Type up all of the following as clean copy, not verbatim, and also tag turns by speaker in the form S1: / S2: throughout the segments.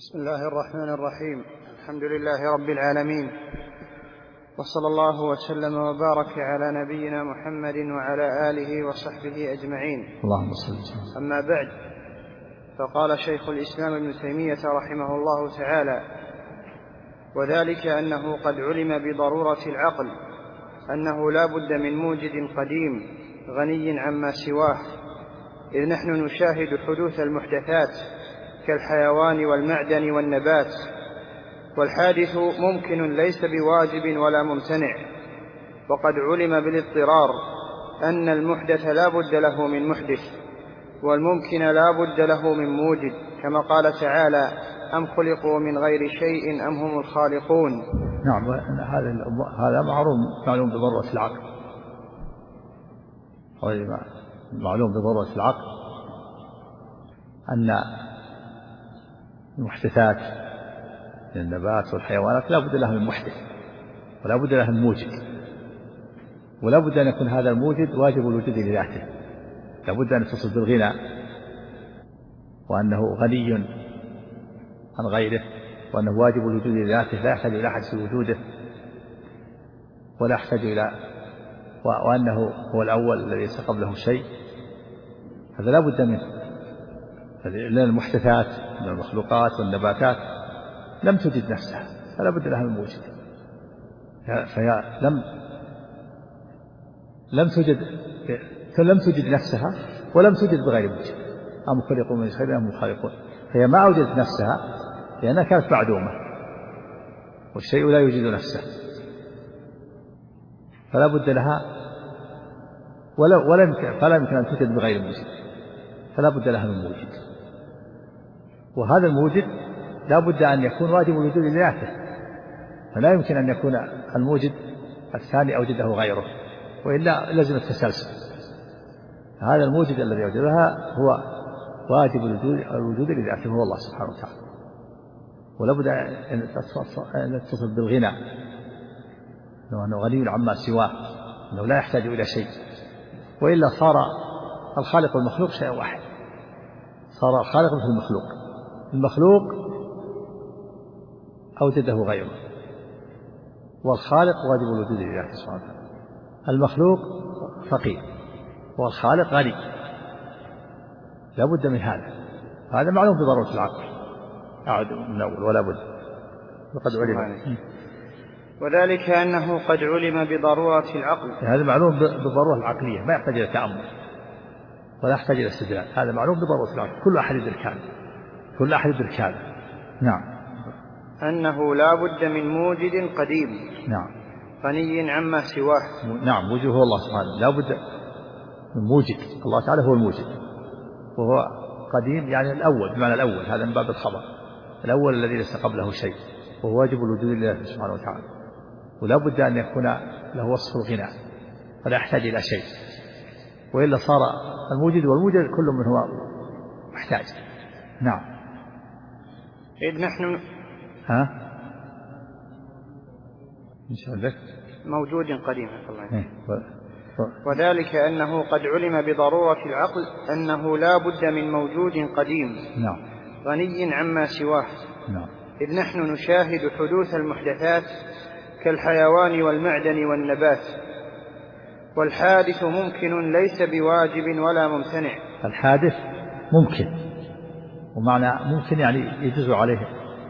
S1: بسم الله الرحمن الرحيم. الحمد لله رب العالمين، وصلى الله وسلم وبارك على نبينا محمد وعلى آله وصحبه أجمعين.
S2: اللهم صل وسلم.
S1: أما بعد، فقال شيخ الإسلام ابن تيمية رحمه الله تعالى: وذلك أنه قد علم بضرورة العقل أنه لا بد من موجد قديم غني عما سواه، إذ نحن نشاهد حدوث المحدثات كالحيوان والمعدن والنبات، والحادث ممكن ليس بواجب ولا ممتنع. وقد علم بالاضطرار أن المحدث لا بد له من محدث، والممكن لا بد له من موجد، كما قال تعالى: أم خلقوا من غير شيء أم هم الخالقون.
S2: نعم، هذا معلوم بضرورة العقل، معلوم بضرورة العقل أن المحدثات من النبات والحيوانات لا بد لها من محدث، ولا بد لها من موجد، ولا بد أن يكون هذا الموجد واجب الوجود لذاته، لا بد أن يتصل بالغنى، وأنه غني عن غيره، وأنه واجب الوجود لذاته، لا يحتاج إلى أحد في وجوده، ولا يحتاج إلى وأنه هو الأول الذي ليس قبله شيء. هذا لا بد منه، لأن المحدثات من المخلوقات والنباتات لم تجد نفسها، فلا بد لها من موجد، فهي لم تجد نفسها ولم توجد بغير موجد. أم خلقوا من شيء أم هم خالقون، فهي ما أوجدت نفسها لأنها كانت معدومة، والشيء لا يوجد نفسه، فلا بد لها فلا يمكن أن توجد بغير موجد، فلا بد لها من موجد. وهذا الموجد لا بد أن يكون واجب الوجود لذاته، فلا يمكن أن يكون الموجد الثاني أوجده غيره، وإلا لازم التسلسل. هذا الموجد الذي أوجدها هو واجب الوجود لذاته، هو الله سبحانه وتعالى، ولا بد أن يتصل بالغنى، أنه غني عما سواه، أنه لا يحتاج إلى شيء، وإلا صار الخالق والمخلوق شيء واحد، صار الخالق مثل المخلوق، المخلوق أوجده غيره، والخالق واجب الوجود لله سبحانه وتعالى. المخلوق فقير والخالق غني، لا بد من هذا معلوم بضرورة العقل، أعد من أول ولا بد، وقد علم.
S1: وذلك أنه قد علم بضرورة العقل،
S2: هذا معلوم بالضرورة العقلية، ما يحتاج إلى تأمل ولا يحتاج إلى استدلال، هذا معلوم بضرورة العقل، كل أحد يدرك هذا. نعم.
S1: أنه لا بد من موجد قديم،
S2: نعم،
S1: غني عما سواه.
S2: نعم، وجوه الله سبحانه لا بد من موجد، الله تعالى هو الموجد، وهو قديم يعني الأول، بمعنى الأول، هذا من باب الخبر، الأول الذي ليس قبله شيء، وهو واجب الوجود لله سبحانه وتعالى، ولا بد أن يكون له وصف الغنى، ولا يحتاج إلى شيء، وإلا صار الموجد والموجد كل من هو محتاج. نعم.
S1: إذ نحن موجود قديم. وذلك أنه قد علم بضرورة العقل أنه لا بد من موجود قديم،
S2: نعم،
S1: غني عما سواه،
S2: نعم،
S1: إذ نحن نشاهد حدوث المحدثات كالحيوان والمعدن والنبات، والحادث ممكن ليس بواجب ولا ممتنع.
S2: الحادث ممكن، ومعنى ممكن يعني يجوز عليه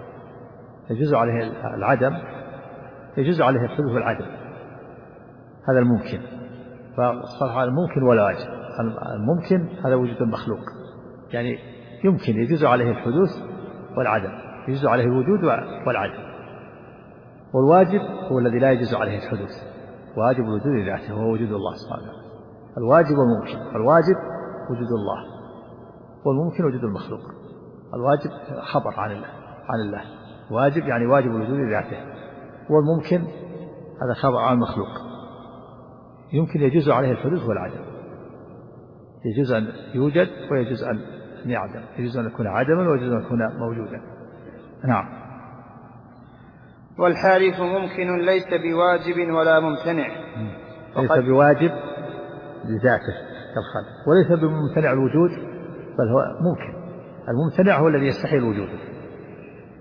S2: العدم، يجوز عليه الحدوث والعدم، هذا الممكن. فالصراحة الممكن ولا واجب، الممكن هذا وجود المخلوق، يعني يمكن يجوز عليه الحدوث والعدم، يجوز عليه الوجود والعدم. والواجب هو الذي لا يجوز عليه الحدوث، واجب الوجود لذاته وهو وجود الله سبحانه وتعالى. الواجب والممكن، الواجب وجود الله، والممكن وجود المخلوق. الواجب خبر عن الله، واجب يعني واجب الوجود لذاته، والممكن هذا خبر عن المخلوق، يمكن يجوز عليه الحدوث والعدم، يجوز أن يوجد ويجوز أن يعدم، يجوز أن يكون عدما ويجوز أن يكون موجودا. نعم.
S1: والحادث ممكن ليس بواجب ولا ممتنع،
S2: ليس بواجب لذاته كالخالق، وليس بممتنع الوجود، بل هو ممكن. الممتنع هو الذي يستحيل وجوده،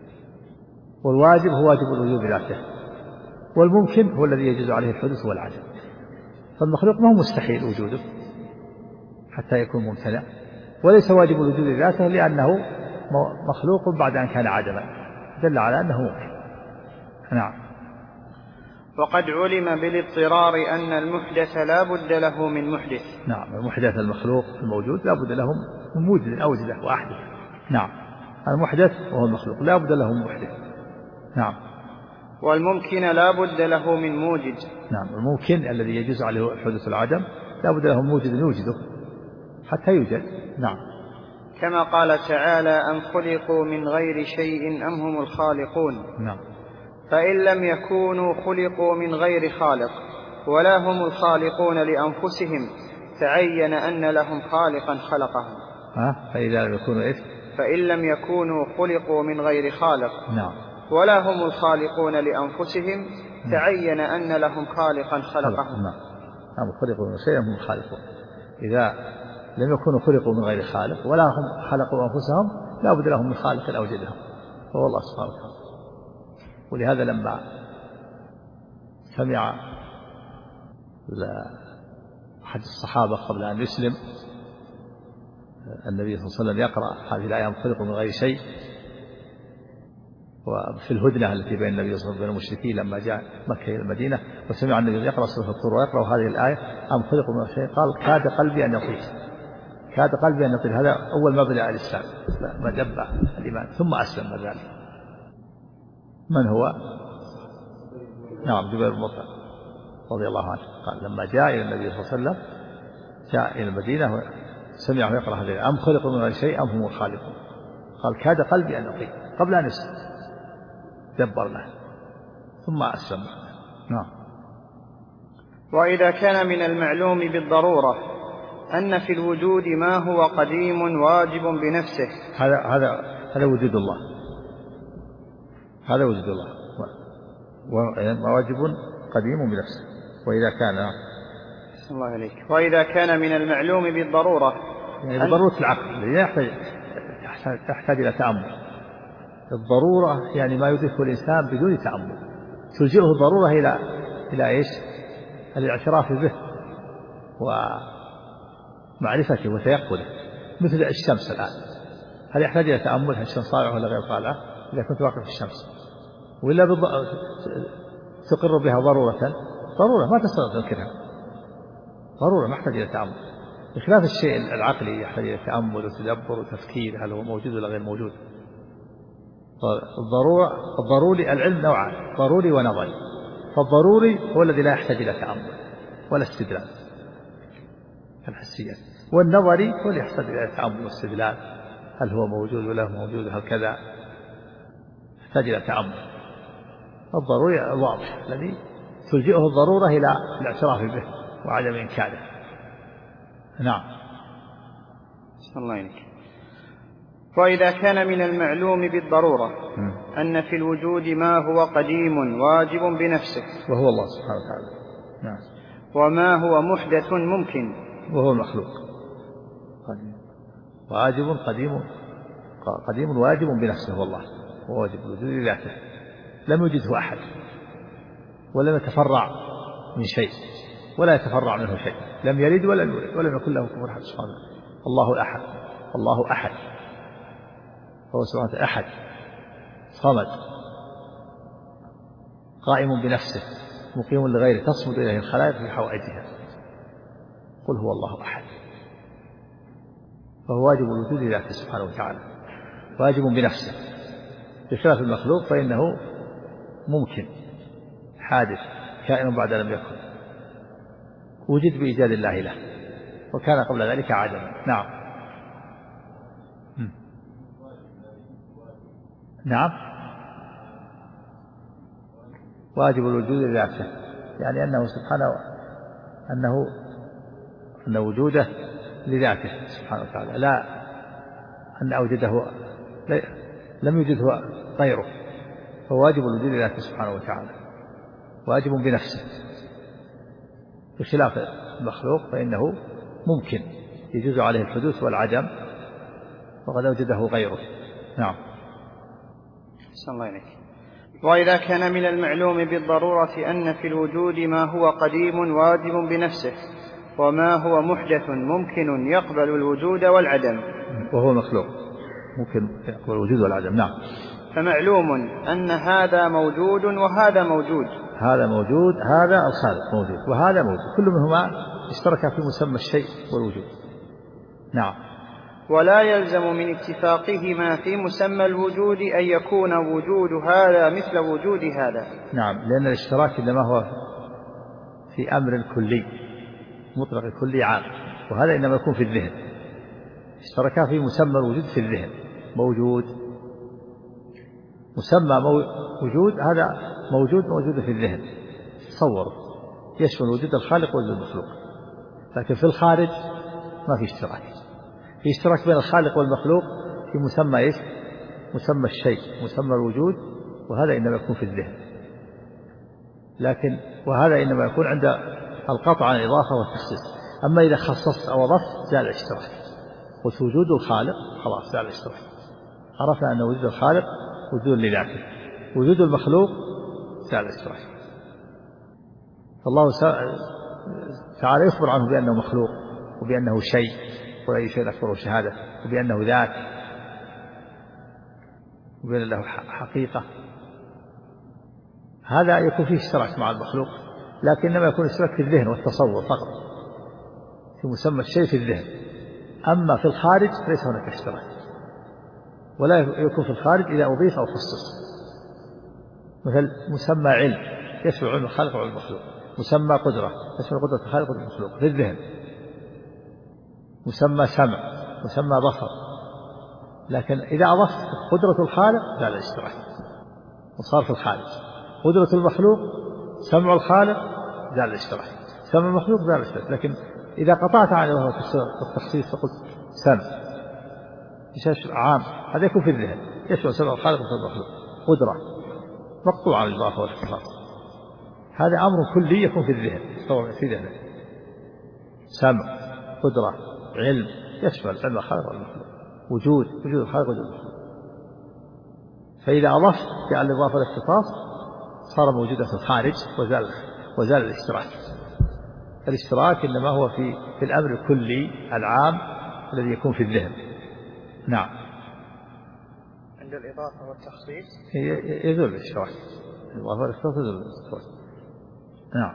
S2: والواجب هو واجب الوجود ذاته، والممكن هو الذي يجوز عليه الحدوث والعدم. فالمخلوق ما هو مستحيل وجوده حتى يكون ممتنع، وليس واجب الوجود ذاته لأنه مخلوق بعد أن كان عدما، دل على أنه ممكن. نعم.
S1: وقد علم بالاضطرار أن المحدث لا بد له من محدث.
S2: نعم، المحدث المخلوق الموجود لا بد له من موجد أوجده وأحدث. نعم، المحدث وهو المخلوق لا بد له من محدث. نعم.
S1: والممكن لا بد له من موجد.
S2: نعم، الممكن الذي يجوز عليه حدوث العدم لا بد له من موجد يوجده حتى يوجد. نعم.
S1: كما قال تعالى: أم خلقوا من غير شيء أم هم الخالقون.
S2: نعم.
S1: فإن لم يكونوا خلقوا من غير خالق ولا هم الخالقون لأنفسهم تعين أن لهم خالقا خلقهم.
S2: فإذا لم يكونوا إيه؟
S1: فإن لم يكونوا خلقوا من غير خالق
S2: نعم
S1: ولا هم الخالقون لأنفسهم تعين أن لهم خالقا خلقهم.
S2: نعم، خلقوا من شيء هم الخالقون. إذا لم يكونوا خلقوا من غير خالق ولا هم خلقوا أنفسهم لا بد لهم من خالق أوجدهم هو الله سبحانه وتعالى. ولهذا لما سمع أحد الصحابة قبل أن يسلم النبي صلى الله عليه وسلم يقرأ هذه الآية: خلقوا من غير شيء، وفي الهدنة التي بين النبي صلى الله عليه وسلم وبين المشركين لما جاء مكة إلى المدينة، وسمع النبي يقرأ سورة الطور ويقرأ هذه الآية: أم خلقوا من غير شيء، قال: كاد قلبي أن يطير، كاد قلبي أن يطير. هذا أول ما بدأ الإسلام، ما دب الإيمان، ثم أسلم بعد ذلك. من هو؟ نعم، جبير بن مطعم رضي الله عنه. قال لما جاء إلى النبي صلى الله عليه وسلم، جاء إلى المدينة وسمعه يقرأ هذه الآية: أم خلقوا من غير شيء أم هم الخالقون. قال: كاد قلبي أن يطير، قبل أن يسلم دبر له ثم أسلم. نعم.
S1: وإذا كان من المعلوم بالضرورة أن في الوجود ما هو قديم واجب بنفسه،
S2: هذا وجود الله، هذا وجود الله واجب قديم بنفسه. وإذا كان
S1: الله عليك. وإذا كان من المعلوم بالضرورة،
S2: يعني بضرورة العقل لا يحتاج إلى تأمل. الضرورة يعني ما يدركه الإنسان بدون تأمل، تلجئه الضرورة إلى إيش؟ الاعتراف به ومعرفته وتيقنه. مثل الشمس الآن، هل يحتاج إلى تأمل؟ هل الشمس طالعة ولا غير طالعة؟ إذا كنت واقف في الشمس، وإلا تقر بها ضرورة ما تستطيع تنكرها، ضرورة ما يحتاج إلى تأمل، بخلاف الشيء العقلي يحتاج إلى تأمل وتدبر وتفكير هل هو موجود ولا غير موجود. الضروري العلم نوعان: ضروري ونظري. فالضروري هو الذي لا يحتاج إلى تأمل ولا استدلال الحسيات، والنظري هو الذي يحتاج إلى تأمل واستدلال، هل هو موجود ولا موجود، هل كذا، يحتاج إلى تأمل. الضروري واضح الذي تلجئه الضرورة إلى الاعتراف به وعدم إنكاره. نعم.
S1: الله عليك. وإذا كان من المعلوم بالضرورة أن في الوجود ما هو قديم واجب بنفسه،
S2: وهو الله سبحانه وتعالى. نعم.
S1: وما هو محدث ممكن،
S2: وهو المخلوق. واجب قديم واجب بنفسه والله، وواجب الوجود لذاته، لم يوجده أحد ولم يتفرع من شيء ولا يتفرع منه شيء، لم يلد ولم يولد ولم يكن له كفوا أحد. سبحانه الله أحد، الله أحد، هو سبحانه أحد صمد قائم بنفسه مقيم لغيره تصمد إليه الخلائق في حوائجها. قل هو الله أحد، فهو واجب الوجود لذاته سبحانه وتعالى، واجب بنفسه، بخلاف المخلوق فإنه ممكن حادث كائن بعد لم يكن، وجد بإيجاد الله له، وكان قبل ذلك عدما. نعم. نعم، واجب الوجود لذاته، يعني أنه سبحانه أن وجوده لذاته سبحانه وتعالى، لا أن أوجده لم يوجده غيره، فهو واجب الوجود لذاته سبحانه وتعالى، واجب بنفسه، بخلاف المخلوق فإنه ممكن يجوز عليه الحدوث والعدم وقد أوجده غيره. نعم.
S1: الله عليك. وإذا كان من المعلوم بالضرورة أن في الوجود ما هو قديم واجب بنفسه وما هو محدث ممكن يقبل الوجود والعدم،
S2: وهو مخلوق ممكن يقبل الوجود والعدم. نعم.
S1: فمعلوم أن هذا موجود وهذا موجود،
S2: هذا موجود، هذا الخالق موجود وهذا موجود، كل منهما اشترك في مسمى الشيء والوجود. نعم.
S1: ولا يلزم من اتفاقهما في مسمى الوجود أن يكون وجود هذا مثل وجود هذا.
S2: نعم، لأن الاشتراك إنما هو في أمر كلي مطلق كلي عام، وهذا إنما يكون في الذهن. اشتركا في مسمى الوجود في الذهن، موجود مسمى وجود، هذا موجود في الذهن، تصور يشمل وجود الخالق ووجود المخلوق. لكن في الخارج ما في اشتراك، في اشتراك بين الخالق والمخلوق في مسمى ايش؟ مسمى الشيء، مسمى الوجود، وهذا إنما يكون في الذهن. لكن وهذا إنما يكون عند القطع عن الإضافة والتخصيص. أما إذا خصصت أو أضفت زال الاشتراك، قلت وجود الخالق خلاص زال الاشتراك، عرفنا أن وجود الخالق وجود لذاته، وجود المخلوق زال الاشتراك. فالله تعالى يخبر عنه بأنه مخلوق وبأنه شيء ولا شيء أكبر شهادة، وبأنه ذات وبأن له حقيقة. هذا يكون فيه اشتراك مع المخلوق، لكنما يكون اشتراك في الذهن والتصور فقط، في مسمى الشيء في الذهن. أما في الخارج ليس هناك اشتراك، ولا يكون في الخارج إذا أضيف أو خصص. مثل مسمى علم يشمل علم الخالق وعلم المخلوق، مسمى قدرة يشمل قدرة الخالق وقدرة المخلوق في الذهن، مسمى سمع، مسمى بصر. لكن إذا أضفت قدرة الخالق زال الاشتراك وصار في الخارج، قدرة المخلوق سمع الخالق زال الاشتراك، سمع المخلوق زال الاشتراك. لكن إذا قطعت عن التخصيص فقلت سمع عام، هذا يكون في الذهن، يشمل سمع الخالق وسمع المخلوق. قدرة مقطوع عن الإضافة والاختصاص، هذا أمر كلي يكون في الذهن، في ذهنه. سمع، قدرة، علم يشمل علم الخالق والمخلوق، وجود الخالق ووجود المخلوق. فإذا أضفت على الإضافة والاختصاص صار موجودا في الخارج وزال الاشتراك. الاشتراك إنما هو في الأمر الكلي العام الذي يكون في الذهن. نعم.
S1: عند الإضافة والتخصيص
S2: يزول الاشتراك، الإضافة والاختصاص يزول الاشتراك. نعم.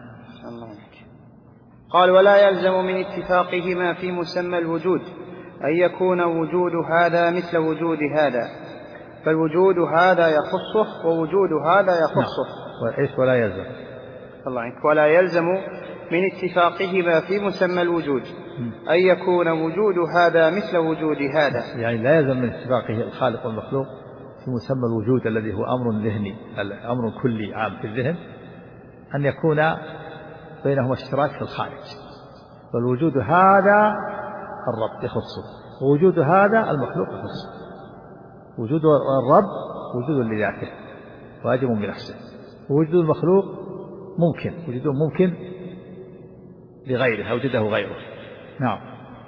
S1: قال ولا يلزم من اتفاقهما في مسمى الوجود أن يكون وجود هذا مثل وجود هذا، فالوجود هذا يخصه ووجود هذا يخصه.
S2: نعم. ولا يلزم
S1: الله عنك. ولا يلزم من اتفاقهما في مسمى الوجود أن يكون وجود هذا مثل وجود هذا،
S2: يعني لا يلزم من اتفاقه الخالق والمخلوق في مسمى الوجود الذي هو أمر ذهني، أمر كلي عام في الذهن، أن يكون بينهما اشتراك في الخارج. فالوجود هذا الرب يخصه، ووجود هذا المخلوق يخصه. وجود الرب وجود لذاته واجب بنفسه، ووجود المخلوق وجوده ممكن لغيره أوجده غيره. نعم.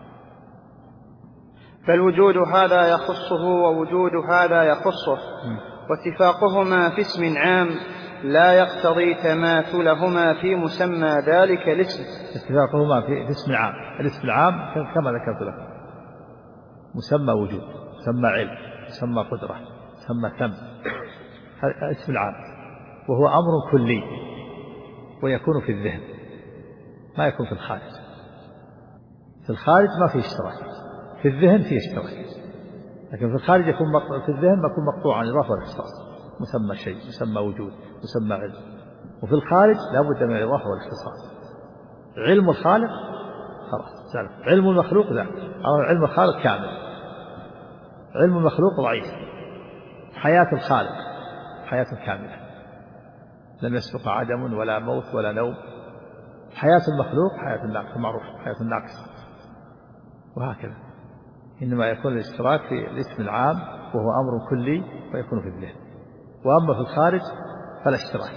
S1: فالوجود هذا يخصه ووجود هذا يخصه، واتفاقهما في اسم عام لا يقتضي تماثلهما في مسمى ذلك الاسم.
S2: اتفاقهما في اسم عام، الاسم العام كما ذكرت لكم، مسمى وجود، مسمى علم، مسمى قدرة، مسمى سمع، هذا اسم العام، وهو أمر كلي ويكون في الذهن ما يكون في الخارج. في الخارج ما في اشتراك، في الذهن في اشتراك، لكن في الخارج يكون في الذهن يكون مقطوع عن الإضافة والاختصاص، مسمى شيء، مسمى وجود، مسمى علم. وفي الخارج لا بد من الإضافة والاختصاص. علم الخالق خلاص زال، علم المخلوق زال. علم الخالق كامل، علم المخلوق ضعيف. حياة الخالق حياة كاملة، لم يسبق عدم ولا موت ولا نوم. حياة المخلوق حياة الناقصة، معروف حياة الناقصة. وهكذا إنما يكون الاشتراك في الاسم العام وهو أمر كلي ويكون في الذهن. وأما في الخارج فلا اشتراك،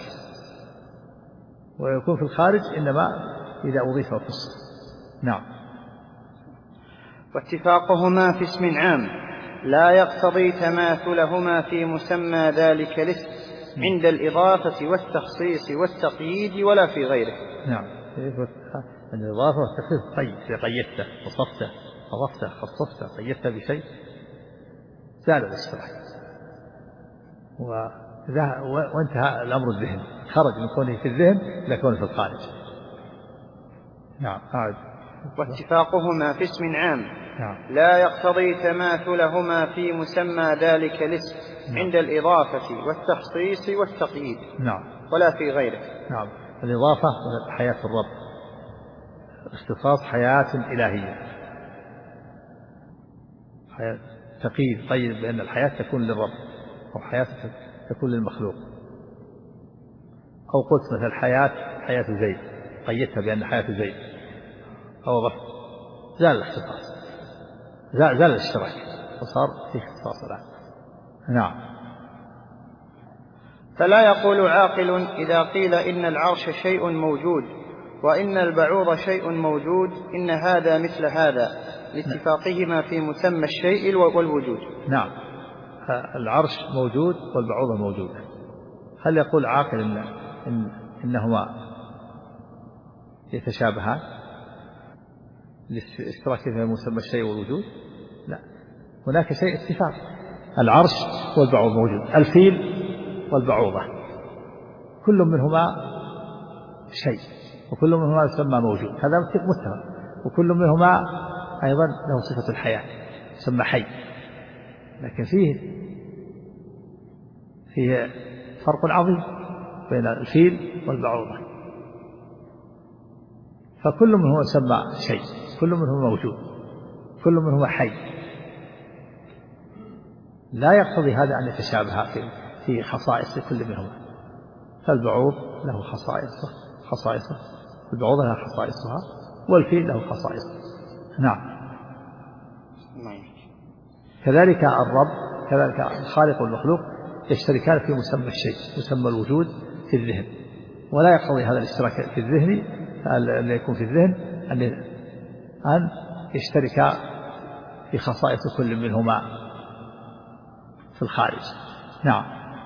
S2: ويكون في الخارج إنما إذا أضيف وخص. نعم.
S1: واتفاقهما في اسم عام لا يقتضي تماثلهما في مسمى ذلك الاسم، عند الإضافة والتخصيص والتقييد ولا في غيره.
S2: نعم، الإضافة والتخصيص قيدته وصفته أضفته خصصته قيدته بشيء زال الاشتراك وانتهى الأمر الذهني، خرج من كونه في الذهن إلى كونه في الخارج. نعم.
S1: واتفاقهما في اسم عام
S2: نعم.
S1: لا يقتضي تماثلهما في مسمى ذلك الاسم. نعم. عند الإضافة والتخصيص والتقييد.
S2: نعم.
S1: ولا في غيره.
S2: نعم. الإضافة حياة الرب، اختصاص حياة إلهية، حياة تقييد طيب بأن الحياة تكون للرب أو حياة تكون للمخلوق. أو قلت مثل حياة زيد قيدتها بأن حياة زيد أو ضف، زال الاختصاص، زال الاشتراك وصار في اختصاص الآن. نعم.
S1: فلا يقول عاقل إذا قيل إن العرش شيء موجود وإن البعوض شيء موجود إن هذا مثل هذا لاتفاقهما في مسمى الشيء والوجود.
S2: نعم. العرش موجود والبعوض موجود. هل يقول عاقل إنهما يتشابهان لاشتراك في مسمى الشيء والوجود؟ لا، هناك شيء اتفاق. العرش والبعوض موجود، الفيل والبعوضة كل منهما شيء وكل منهما يسمى موجود، هذا متفق. وكل منهما أيضا له صفة الحياة يسمى حي، لكن فيه فرق عظيم بين الفيل والبعوضة. فكل منهما يسمى شيء، كل منهما موجود، كل منهما حي. لا يقتضي هذا أن يتشابه في خصائص كل منهما. فالبعوض له خصائصه، البعوضة لها خصائصها، والفيل له خصائصه. نعم. كذلك الرب، كذلك الخالق والمخلوق يشتركان في مسمى الشيء، مسمى الوجود في الذهن. ولا يقتضي هذا الاشتراك في الذهن الذي يكون في الذهن أن يشترك في خصائص كل منهما في الخارج. نعم.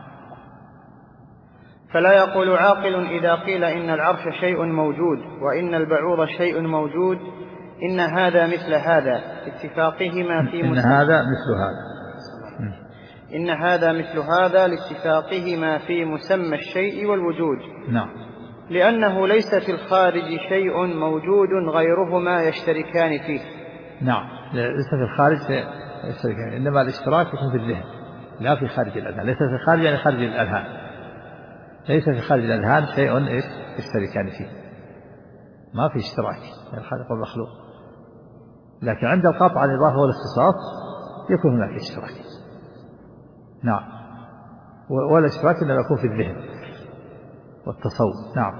S1: فلا يقول عاقل إذا قيل إن العرش شيء موجود وإن البعوض شيء موجود إن هذا مثل هذا لاتفاقهما في
S2: إن هذا مثل هذا
S1: إن هذا مثل هذا لاتفاقهما في مسمى الشيء والوجود.
S2: نعم.
S1: لأنه ليس في الخارج شيء موجود غيرهما يشتركان فيه.
S2: نعم، ليس في الخارج يشتركان، إنما الاشتراك يكون في الذهن لا في خارج الأذهان. ليس في الخارج يعني خارج الأذهان، ليس في خارج الأذهان شيء يشتركان فيه، ما في اشتراك بين الخالق والمخلوق. لكن عند القطع الإضافة والاختصاص يكون هناك اشتراك. نعم. والاشتراك إنما يكون في الذهن والتصور. نعم.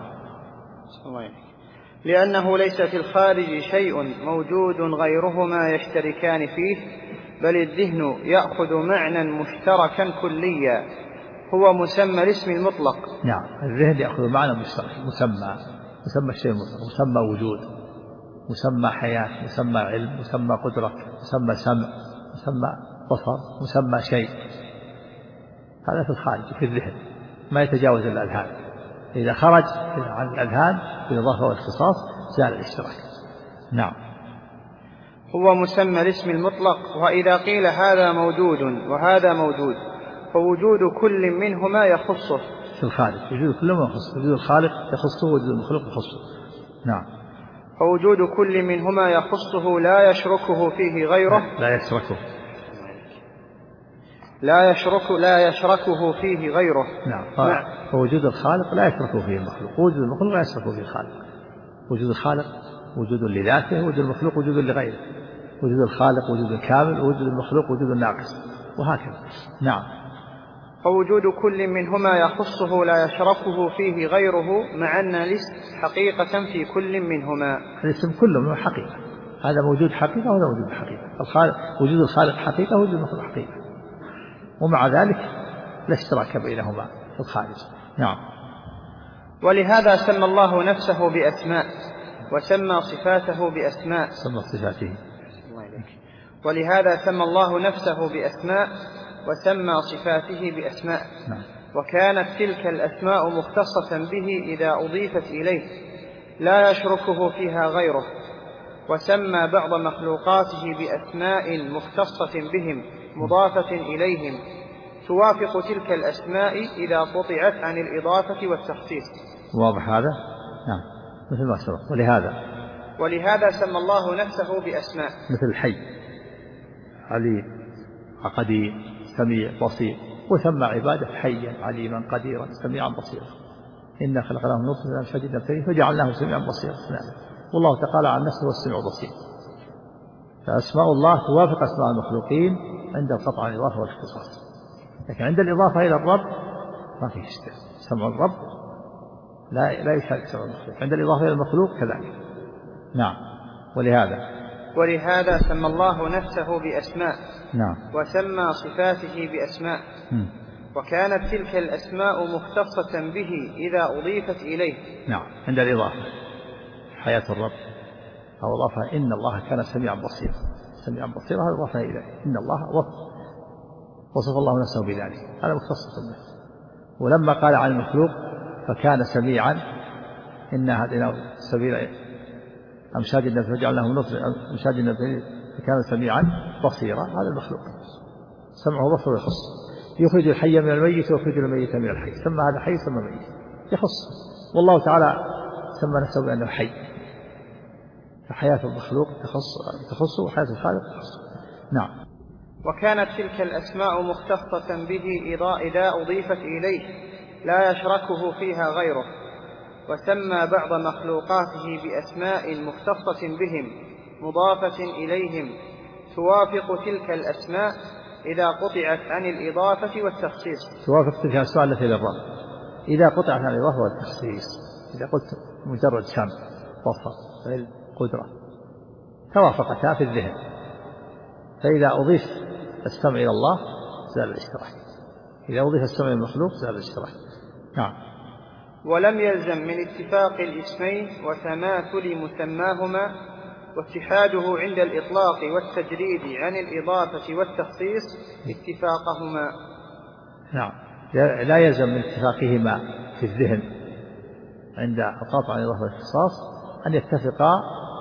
S1: لأنه ليس في الخارج شيء موجود غيرهما يشتركان فيه، بل الذهن يأخذ معنى مشتركا كليا هو مسمى الاسم المطلق.
S2: نعم، الذهن يأخذ معنى مشترك، مسمى الشيء المطلق، مسمى وجود، مسمى حياة، مسمى علم، مسمى قدرة، مسمى سمع، مسمى بصر، مسمى شيء. هذا في الخارج في الذهن ما يتجاوز الأذهان. إذا خرج عن الأذهان بالإضافة والاختصاص زال الاشتراك. نعم.
S1: هو مسمى الاسم المطلق. وإذا قيل هذا موجود وهذا موجود فوجود كل منهما يخصه
S2: في الخارج، وجود كل منهما يخصه، وجود الخالق يخصه وجود المخلوق يخصه. نعم.
S1: فوجود كل منهما يخصه لا يشركه فيه غيره. لا يشركه فيه غيره.
S2: نعم. فوجود الخالق لا يشركه فيه المخلوق، وجود المخلوق لا يشركه فيه الخالق. وجود الخالق وجود لذاته، وجود المخلوق وجود لغيره. وجود الخالق وجود كامل، ووجود المخلوق وجود ناقص، وهكذا. نعم.
S1: فوجود كل منهما يخصه لا يشركه فيه غيره، مع أن الاسم حقيقة في كل منهما.
S2: الاسم كله من حقيقة، هذا موجود حقيقة وهذا موجود حقيقة. وجود الخالق حقيقة ووجود المخلوق حقيقة، ومع ذلك لا اشتراك بينهما في الخارج. نعم.
S1: ولهذا سمى الله نفسه بأسماء وسمى صفاته بأسماء. ولهذا سمى الله نفسه بأسماء وسمى صفاته بأسماء.
S2: نعم.
S1: وكانت تلك الأسماء مختصة به إذا أضيفت إليه لا يشركه فيها غيره، وسمى بعض مخلوقاته بأسماء مختصة بهم مضافة إليهم توافق تلك الأسماء إذا قطعت عن الإضافة والتخصيص.
S2: واضح هذا؟ نعم، مثل ما سبق.
S1: ولهذا سمى الله نفسه بأسماء
S2: مثل الحي، عليم، قدير، سميع، بصير، وسمى عباده حيا عليما قديرا سميعا بصيرا. إنا خلقناه من نطفة أمشاج نبتليه فجعلناه سميعا بصيرا. والله تعالى عن نفسه والسميع البصير. فأسماء الله توافق أسماء المخلوقين عند القطع عن الإضافة والاختصاص، لكن عند الإضافة إلى الرب ما فيه اشتراك. سمع الرب لا يشارك سمع المخلوق، عند الإضافة إلى المخلوق كذلك. نعم.
S1: ولهذا سمى الله نفسه بأسماء.
S2: نعم.
S1: وسمى صفاته بأسماء. وكانت تلك الأسماء مختصة به إذا أضيفت إليه.
S2: نعم، عند الإضافة حياة الرب أو أضافها إن الله كان سميعا بصيرا. سميعا بصيرا هذا أضافها إليه. إن الله وصف الله نفسه بذلك، هذا مختص به. ولما قال عن المخلوق فكان سميعا، إن هديناه سبيل أمشاج النبي فجعلناه من نطفة أمشاج النبي فكان سميعا بصيرا، هذا المخلوق سمعه بصره يخص. يخرج الحي من الميت ويخرج الميت من الحي، سمى هذا حي سمى ميت يخص. والله تعالى سمى نفسه بأنه حي، فحياة المخلوق تخصه وحياة الخالق تخصه. نعم.
S1: وكانت تلك الأسماء مختصة به إذا أضيفت إليه لا يشركه فيها غيره، وسمى بعض مخلوقاته بأسماء مختصة بهم مضافة إليهم توافق تلك الأسماء إذا قطعت عن الإضافة والتخصيص.
S2: توافق تلك الأسماء التي للرب إذا قطعت عن الإضافة والتخصيص. إذا قلت مجرد سمع، بصر، علم، قدرة توافقتا في الذهن، فإذا أضيف السمع إلى الله زال الاشتراك، إذا أضيف السمع إلى المخلوق زال الاشتراك. نعم.
S1: ولم يلزم من اتفاق الاسمين وتماثل مسماهما واتحاده عند الإطلاق والتجريد عن الإضافة والتخصيص اتفاقهما.
S2: نعم، لا يلزم من اتفاقهما في الذهن عند القطع عن الإضافة والاختصاص أن يتفقا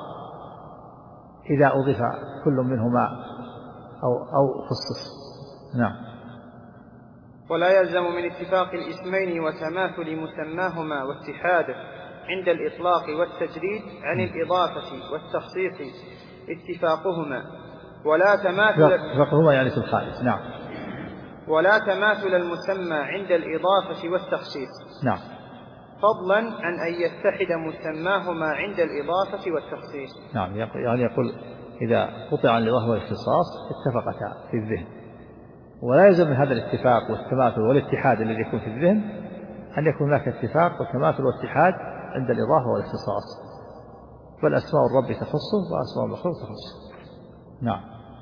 S2: إذا أضيف كل منهما أو خصص. نعم.
S1: ولا يلزم من اتفاق الاسمين وتماثل مسماهما واتحاده عند الإطلاق والتجريد عن الإضافة والتخصيص اتفاقهما
S2: اتفاقهما يعني في الخارج. نعم.
S1: ولا تماثل المسمى عند الإضافة والتخصيص.
S2: نعم.
S1: فضلا عن أن يتحد مسماهما عند الإضافة والتخصيص.
S2: نعم، يعني يقول إذا قطع عن الإضافة والاختصاص اتفقتا في الذهن، ولا يلزم من هذا الاتفاق والتماثل والاتحاد الذي يكون في الذهن أن يكون هناك اتفاق وتماثل واتحاد عند الإضافة والاختصاص، بل أسماء الرب تخصه وأسماء المخلوق تخصه. نعم.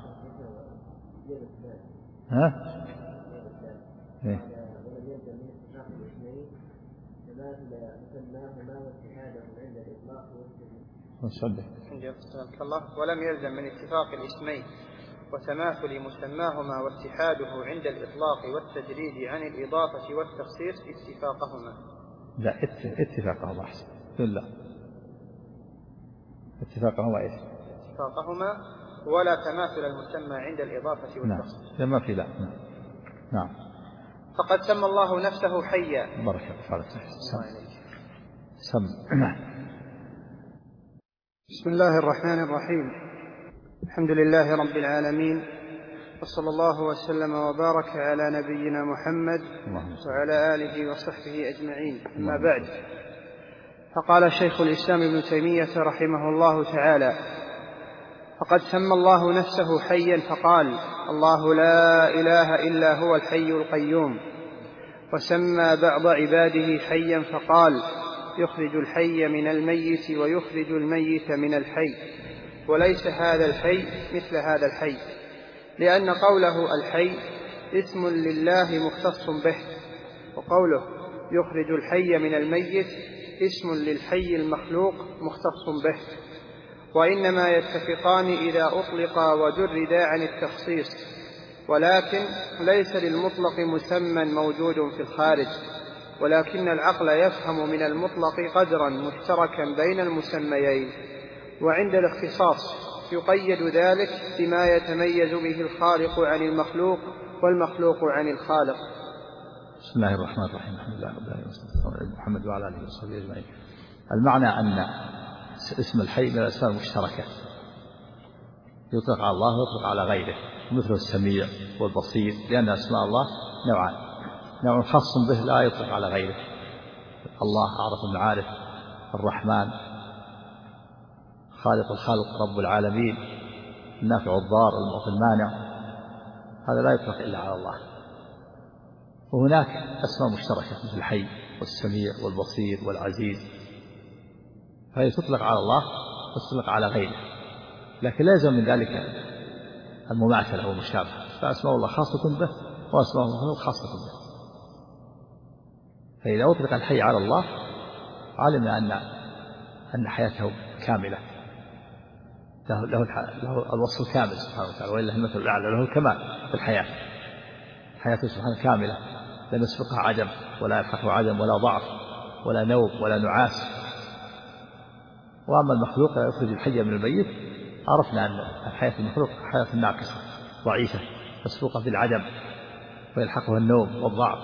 S2: ها؟ إيه؟
S1: ولم يلزم من اتفاق الاسمين وتماثل مسماهما واتحاده عند الإطلاق والتجريد عن الإضافة والتخصيص اتفاقهما.
S2: لا، اتفاقهما أحسن. لا، اتفاقهما إيش؟
S1: اتفاقهما ولا تماثل المسمى عند الإضافة والتخصيص.
S2: نعم، لما في لا. نعم.
S1: فقد سمى الله نفسه حيا.
S2: بارك الله فيك. سم. نعم.
S1: بسم الله الرحمن الرحيم. الحمد لله رب العالمين، وصلى الله وسلم وبارك على نبينا محمد وعلى آله وصحبه أجمعين. أما بعد، فقال شيخ الإسلام ابن تيمية رحمه الله تعالى: فقد سمى الله نفسه حيا فقال: الله لا إله إلا هو الحي القيوم. وسمى بعض عباده حيا فقال: يخرج الحي من الميت ويخرج الميت من الحي، وليس هذا الحي مثل هذا الحي، لأن قوله الحي اسم لله مختص به، وقوله يخرج الحي من الميت اسم للحي المخلوق مختص به، وإنما يتفقان إذا أطلقا وجردا عن التخصيص، ولكن ليس للمطلق مسمى موجود في الخارج، ولكن العقل يفهم من المطلق قدرا مشتركا بين المسميين، وعند الاختصاص يقيد ذلك بما يتميز به الخالق عن المخلوق والمخلوق عن الخالق.
S2: بسم الله الرحمن الرحيم. الحمد لله رب العالمين والصلاة والسلام على محمد وعلى آله وصحبه أجمعين. المعنى أن اسم الحي من الأسماء المشتركة يطلق على الله ويطلق على غيره، مثل السميع والبصير، لأن أسماء الله نوعان: نوع خاص به لا يطلق على غيره، الله أعرف المعارف، الرحمن خالق الخلق رب العالمين، النافع الضار المعطي المانع، هذا لا يطلق إلا على الله. وهناك أسماء مشتركة مثل الحي والسميع والبصير والعزيز، فهي تطلق على الله وتطلق على غيره، لكن لا يلزم من ذلك المماثلة والمشابهة، فأسماء الله خاصة به وأسماء الله خاصة به. فإذا أطلق الحي على الله علمنا أن حياته كاملة، له الوصف الكامل سبحانه وتعالى، وإلا المثل الأعلى، له الكمال في الحياة، حياته سبحانه كاملة لا يسبقها عدم ولا يلحقه عدم ولا ضعف ولا نوم ولا نعاس. وأما المخلوق يخرج الحي من الميت، عرفنا أن حياة المخلوق حياة ناقصة ضعيفة مسبوقة بالعدم، ويلحقها النوم والضعف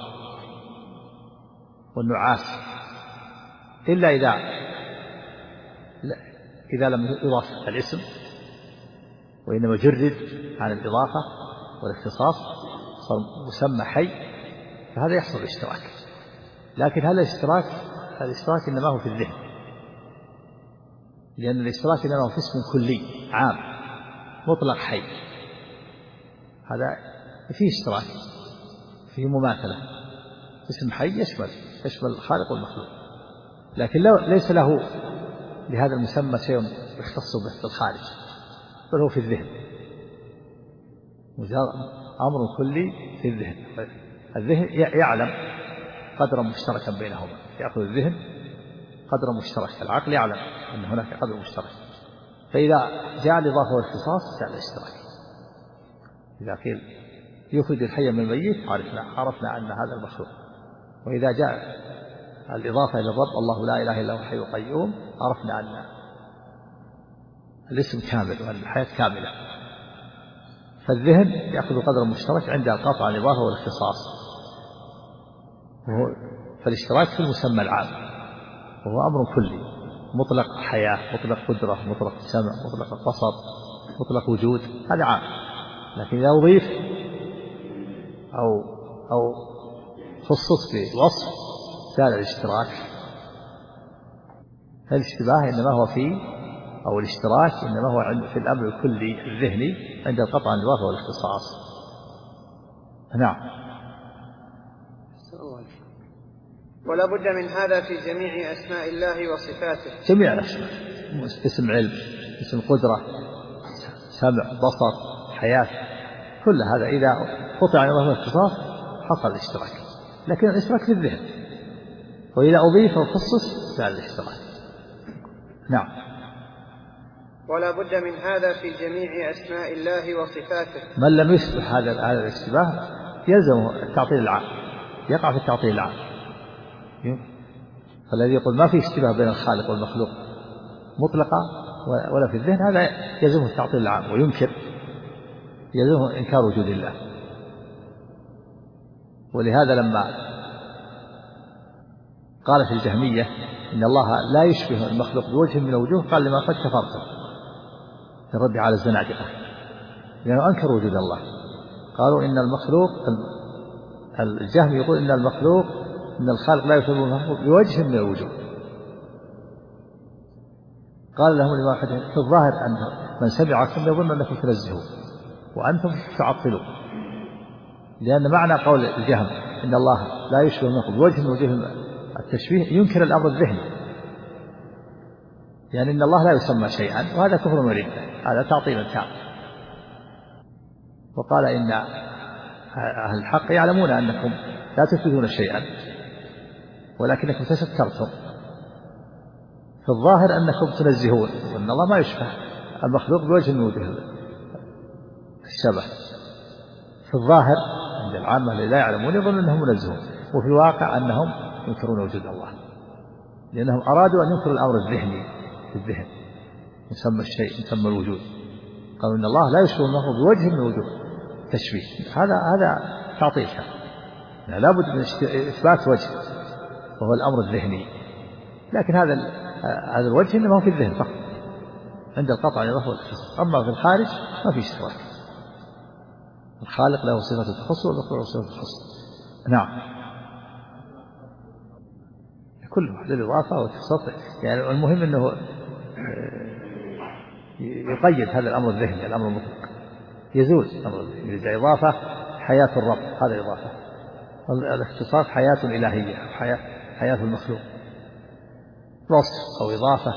S2: والنعاس، إلا إذا لم يضاف الاسم وإنما جرد عن الإضافة والاختصاص صار مسمى حي، فهذا يحصل الاشتراك. لكن هذا الاشتراك إنما هو في الذهن، لأن الاشتراك إنما هو في اسم كلي عام مطلق حي، هذا فيه اشتراك، فيه مماثلة. اسم حي يشمل الخالق والمخلوق، لكن ليس له لهذا المسمى شيء يختص به في الخارج، بل هو في الذهن، أمر كلي في الذهن. الذهن يعلم قدرا مشتركا بينهما، يأخذ الذهن قدرا مشترك، العقل يعلم أن هناك قدر مشترك، فإذا جاء الإضافة والاختصاص جاء الاشتراك. إذا قيل يخرج الحي من الميت عرفنا أن هذا المخلوق، وإذا جاء الإضافة إلى الرب الله لا إله إلا هو الحي القيوم عرفنا أن الاسم كامل وأن الحياة كاملة. فالذهن يأخذ قدر مشترك عند القطع الإضافة والاختصاص، فالاشتراك في المسمى العام، وهو أمر كلي مطلق حياة، مطلق قدرة، مطلق سمع، مطلق بصر، مطلق وجود، هذا عام. لكن إذا أضيف أو خصص بوصف زال الاشتراك. الاشتباه إنما هو أو الاشتراك إنما هو في الأمر الكلي الذهني عند القطع عن الإضافة والاختصاص. نعم.
S1: ولا بد من هذا في جميع أسماء الله وصفاته،
S2: جميع الأسماء، اسم علم، اسم قدرة، سمع، بصر، حياة، كل هذا إذا قطع عن الإضافة والاختصاص حصل الاشتراك، لكن الاشتراك في الذهن، وإذا أضيف وخصص زال الاشتراك. نعم.
S1: ولا بد من هذا في جميع أسماء الله وصفاته.
S2: من لم يصبح هذا الاشتباه يلزمه التعطيل العام، يقع في التعطيل العام. فالذي يقول ما في اشتباه بين الخالق والمخلوق مطلقة ولا في الذهن، هذا يلزمه التعطيل العام، وينكر يلزمه إنكار وجود الله. ولهذا لما قالت الجهمية إن الله لا يشبه المخلوق بوجه من الوجوه، قال لما قد كفرتم، الرد على الزنادقة، لأنه أنكر وجود الله. قالوا إن المخلوق، الجهم يقول إن المخلوق، إن الخالق لا يشبه المخلوق بوجه من الوجوه. قال لهم الإمام أحمد في الظاهر أن من سمعكم يظن أنكم تنزهون وأنتم تعطلون، لأن معنى قول الجهم إن الله لا يشبه المخلوق بوجه من وجوه التشبيه ينكر الأمر الذهني، يعني إن الله لا يسمى شيئا، وهذا كفر مريد، هذا تعطيل تام. وقال إن أهل الحق يعلمون أنكم لا تثبتون شيئا ولكنكم تسترتم، في الظاهر أنكم تنزهون وأن الله ما يشبه المخلوق بوجه من وجوه الشبه، في الظاهر عند العامة اللي لا يعلمون يظن أنهم منزهون، وفي الواقع أنهم ينكرون وجود الله، لأنهم أرادوا أن ينكروا الأمر الذهني في الذهن، يسمى الشيء يسمى الوجود. قالوا إن الله لا يشبه المخلوق بوجه من وجوه تشبيه، هذا تعطيل كان، لا بد من إثبات وجه وهو الأمر الذهني، لكن هذا الوجه إنما هو في الذهن فقط عند القطع عن الإضافة والخصوص. أما في الخارج ما في اشتراك، الخالق له صفة التخصص والمخلوق له صفة التخصص. نعم، كله للإضافة والتخصص، يعني المهم أنه يقيد هذا الأمر الذهني، الأمر المطلق يزول الأمر الذهني. إذا إضافة حياة الرب هذا إضافة، الاختصاص حياة إلهية، حياة المخلوق، وصف أو إضافة.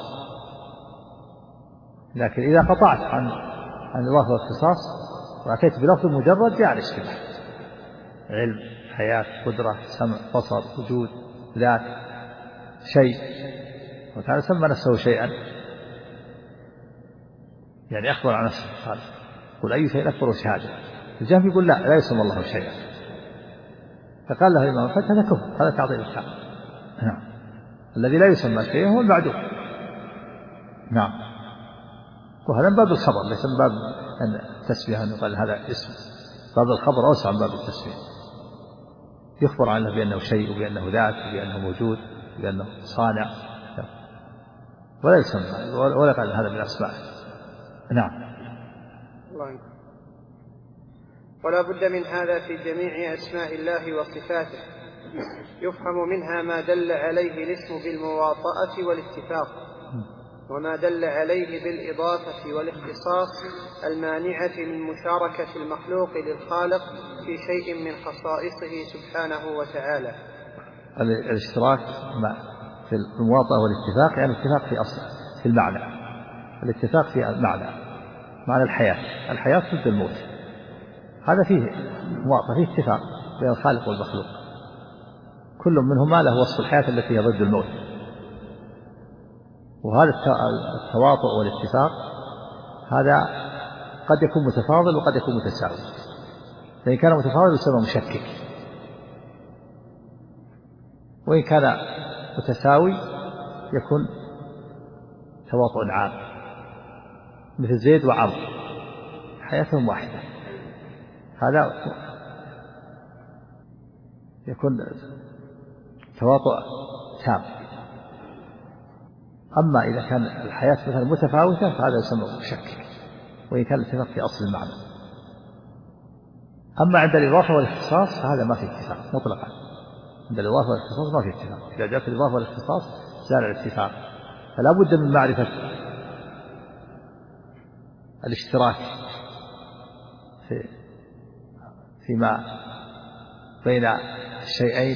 S2: لكن إذا قطعت عن الإضافة والاختصاص وأتيت بلفظ مجرد جاء الاشتباه، علم، حياة، قدرة، سمع، بصر، وجود، ذات، شيء، وكان سمى نفسه شيئا، يعني أخبر عن نفسه قال قل أي شيء أكبر شهادة. الجهم يقول لا يسمى الله شيئا، فقال له الإمام الفتح هذا كفر، هذا تعطيل الحق. نعم، الذي لا يسمى شيئا هو المعدوم. نعم، وهذا من باب الخبر ليس من باب التسمية، أن يقال هذا اسم. باب الخبر أوسع من باب التسمية، يخبر عنه بأنه شيء وبأنه ذات وبأنه موجود وبأنه صانع، ولا يسمى ولا قال هذا من أسمائه. نعم.
S1: ولا بد من هذا في جميع أسماء الله وصفاته، يفهم منها ما دل عليه الاسم بالمواطأة والاتفاق، وما دل عليه بالإضافة والاختصاص المانعة من مشاركة المخلوق للخالق في شيء من خصائصه سبحانه وتعالى.
S2: الاشتراك في المواطأة والاتفاق، يعني الاتفاق في أصل في المعنى، الاتفاق في معنى الحياة ضد الموت، هذا فيه مواطأة، فيه اتفاق بين الخالق والمخلوق، كل منهما له وصف الحياة التي هي ضد الموت. وهذا التواطؤ والاتفاق هذا قد يكون متفاضل وقد يكون متساوي، فإن كان متفاضل يسمى مشكك، وإن كان متساوي يكون تواطؤ عام، مثل زيد وعمرو حياتهم واحدة، هذا يكون تواطؤ تام. أما إذا كان الحياة مثلا متفاوتة فهذا يسمى مشكك، وإن كان الاتفاق في أصل المعنى. أما عند الإضافة والاختصاص فهذا ما في اتفاق مطلقا، عند الإضافة والاختصاص ما في اتفاق، إذا جاءت الإضافة والاختصاص زال الاتفاق، فلا بد من معرفة الاشتراك فيما بين الشيئين،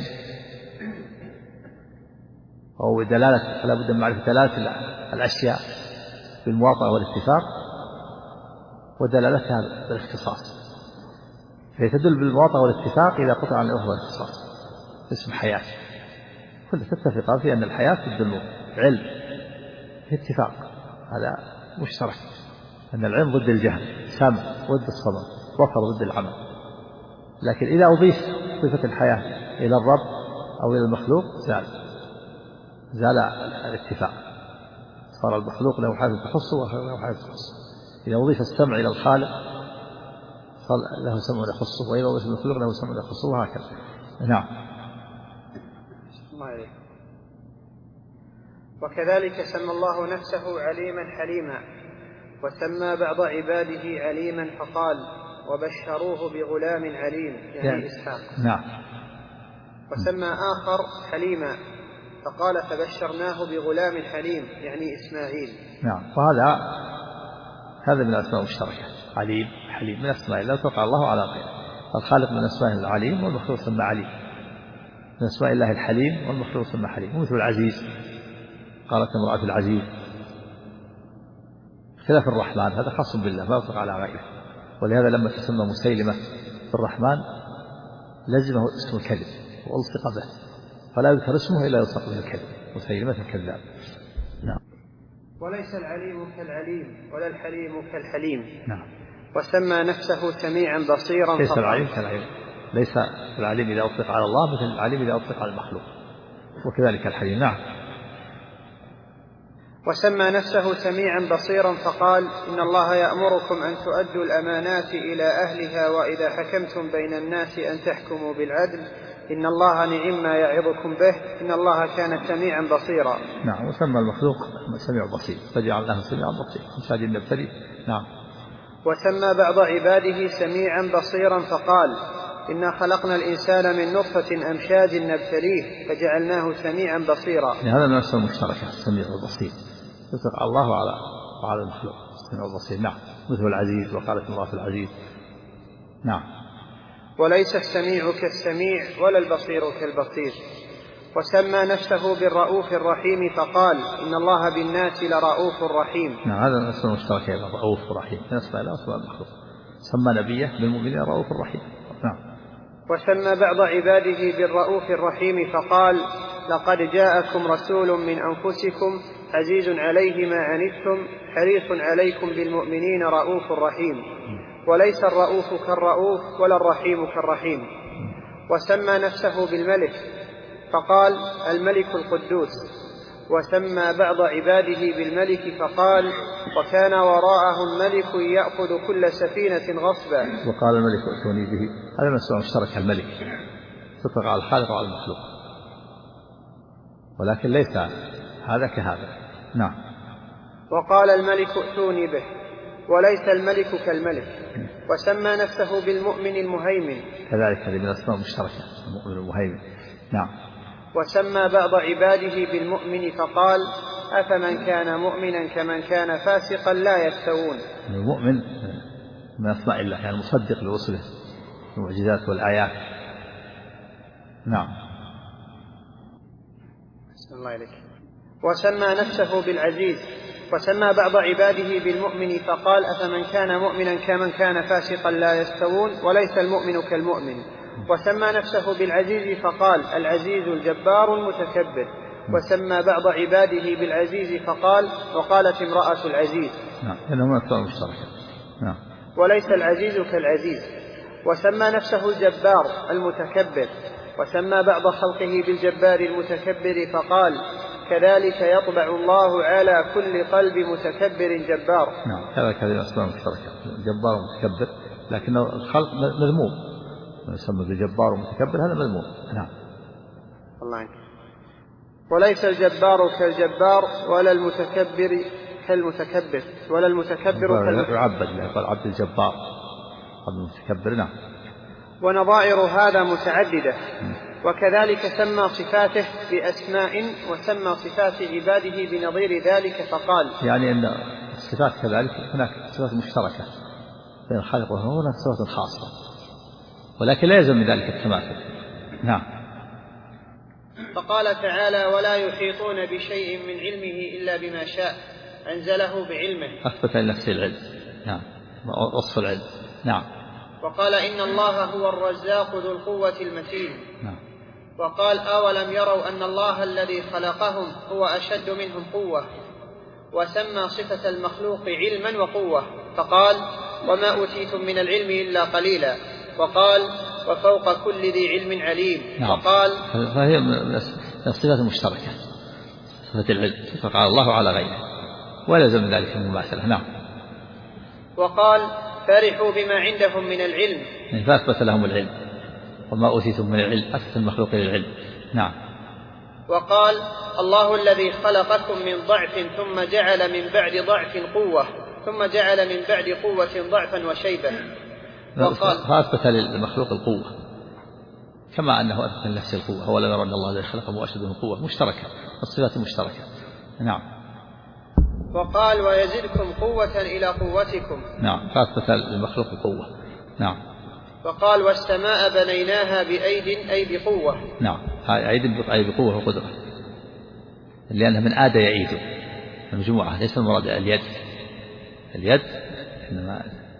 S2: أو دلالة، فلا بد من معرفة دلالة الأشياء بالمواطأة والاتفاق ودلالتها بالاختصاص. فيتدل بالمواطأة والاتفاق إذا قطع عن الإضافة والاختصاص اسم حياة، كل تتفق في أن الحياة ضد الموت، علم في اتفاق هذا مشترك، أن العلم ضد الجهل، سمع ضد الصبر، بصر ضد العمل. لكن إذا أضيف صفة الحياة إلى الرب أو إلى المخلوق زال الاتفاق، صار المخلوق له حاجة تخصه وله حاجة تخصه. إذا أضيف السمع إلى الخالق صار له سمع يخصه، وإذا أضيف المخلوق له سمع يخصه، وهكذا. نعم.
S1: وكذلك سمى الله نفسه عليما حليما، وسمى بعض عباده عليما فقال وبشروه بغلام عليم يعني إسحاق.
S2: نعم.
S1: وسمى آخر حليما فقال فبشرناه بغلام حليم يعني إسماعيل.
S2: نعم. وهذا من الأسماء المشتركة، عليم حليم من أسماء الله توقع الله على غيره. الخالق من أسماء العليم والمخلوق سمى عليم، من أسماء الله الحليم والمخلوق سمى حليم. ومثل العزيز قالت امرأة العزيز، خلاف الرحمن هذا خاص بالله ما يطلق على غيره. ولهذا لما تسمى مسيلمة بالرحمن لزمه اسم الكذب والصق به، فلا يذكر اسمه إلا يلصق به الكذب، مسيلمة الكذاب. نعم.
S1: وليس العليم كالعليم ولا الحليم كالحليم.
S2: نعم.
S1: وسمى نفسه سميعا بصيرا.
S2: ليس العليم كالعليم، ليس العليم إذا أطلق على الله مثل العليم إذا أطلق على المخلوق، وكذلك الحليم. نعم.
S1: وسمى نفسه سميعا بصيرا فقال: إن الله يأمركم أن تؤدوا الأمانات إلى أهلها وإذا حكمتم بين الناس أن تحكموا بالعدل إن الله نعم ما يعظكم به إن الله كان سميعا بصيرا.
S2: نعم. وسمى المخلوق سميع بصير فجعلناه سميعا بصيرا مشاهد نبتلي. نعم.
S1: وسمى بعض عباده سميعا بصيرا فقال: إنا خلقنا الإنسان من نطفة أمشاج نبتليه فجعلناه سميعا بصيرا.
S2: هذا من الأسماء المشتركة السميع البصير، يطلق على الله وعلى المخلوق السميع البصير. نعم. مثل العزيز وقالت الله في العزيز. نعم.
S1: وليس السميع كالسميع ولا البصير كالبصير. وسمى نفسه بالرؤوف الرحيم فقال: إن الله بالناس لرؤوف رحيم.
S2: نعم. هذا من الأسماء المشتركة رؤوف رحيم، من أسماء الله وأسماء المخلوق. سمى نبيه بالمؤمنين رؤوف رحيم. نعم.
S1: وسمى بعض عباده بالرؤوف الرحيم فقال: لقد جاءكم رسول من أنفسكم عزيز عليه ما عنتم حريص عليكم بالمؤمنين رؤوف رحيم. وليس الرؤوف كالرؤوف ولا الرحيم كالرحيم. وسمى نفسه بالملك فقال: الملك القدوس. وسمى بعض عباده بالملك فقال: وكان وراءه الملك يأخذ كل سفينة غصبا.
S2: وقال الملك ائتوني به. هذا من الأسماء المشتركة الملك، تطلق على الخالق وعلى المخلوق، ولكن ليس هذا كهذا. نعم.
S1: وقال الملك ائتوني به. وليس الملك كالملك. وسمى نفسه بالمؤمن المهيمن،
S2: كذلك هذه من الأسماء المشتركة المؤمن المهيمن. نعم.
S1: وسمى بعض عباده بالمؤمن فقال: أفمن كان مؤمنا كمن كان فاسقا لا يستوون.
S2: المؤمن من أسماء الله، يعني مصدق لرسله المعجزات والآيات. نعم.
S1: بسم الله عليك. وسمى نفسه بالعزيز. وسمى بعض عباده بالمؤمن فقال: أفمن كان مؤمنا كمن كان فاسقا لا يستوون. وليس المؤمن كالمؤمن. وسمى نفسه بالعزيز فقال: العزيز الجبار المتكبر. وسمى بعض عباده بالعزيز فقال: وقالت امرأة العزيز.
S2: نعم. إنه من الأسماء المشتركة. نعم.
S1: وليس العزيز كالعزيز. وسمى نفسه الجبار المتكبر. وسمى بعض خلقه بالجبار المتكبر فقال: كذلك يطبع الله على كل قلب متكبر جبار.
S2: نعم. كذلك هذه الأسماء المشتركة جبار ومتكبر، لكن الخلق مذموم، يسمى بالجبار ومتكبر هذا مذموم. نعم.
S1: الله عنك. وليس الجبار كالجبار ولا المتكبر كالمتكبر ولا المتكبر كالمتكبر.
S2: يعبد له عبد الجبار عبد المتكبر. نعم.
S1: ونظائر هذا متعددة. وكذلك سمى صفاته بأسماء وسمى صفات عباده بنظير ذلك فقال:
S2: يعني أن الصفات كذلك هناك صفات مشتركة بين الخالق وهناك صفات خاصة، ولكن لا يلزم من ذلك التماثل. نعم.
S1: فقال تعالى: ولا يحيطون بشيء من علمه إلا بما شاء أنزله بعلمه.
S2: أثبت لنفسه العلم. نعم. وصف العلم. نعم.
S1: وقال: إن الله هو الرزاق ذو القوة المتين.
S2: نعم.
S1: وقال: أولم يروا أن الله الذي خلقهم هو أشد منهم قوة. وسمى صفة المخلوق علما وقوة فقال: وما أوتيتم من العلم إلا قليلا. وقال: وفوق كل ذي علم عليم.
S2: نعم.
S1: وقال:
S2: فهي من الصفات المشتركة، صفة العلم تطلق على الله وعلى غيره ولا يلزم من ذلك المماثلة. نعم.
S1: وقال: فرحوا بما عندهم من العلم،
S2: يعني فأثبت لهم العلم. وما أوتيتم من العلم، أثبت المخلوق للعلم. نعم.
S1: وقال: الله الذي خلقكم من ضعف ثم جعل من بعد ضعف قوة ثم جعل من بعد قوة ضعفا وشيبة. وقال:
S2: فأثبت للمخلوق القوة كما أنه أثبت لنفسه القوة. هو لم يرى أن الله الذي خلقهم أشد من قوة، مشتركة، الصفات مشتركة. نعم.
S1: وقال: ويزدكم قوة إلى قوتكم.
S2: نعم. فأثبت للمخلوق القوة. نعم.
S1: وقال: والسماء بنيناها بأيد أي بقوة.
S2: نعم. أيد أي بقوة وقدرة، لأنها من آد يعيد المجموعة، ليس المراد اليد إنما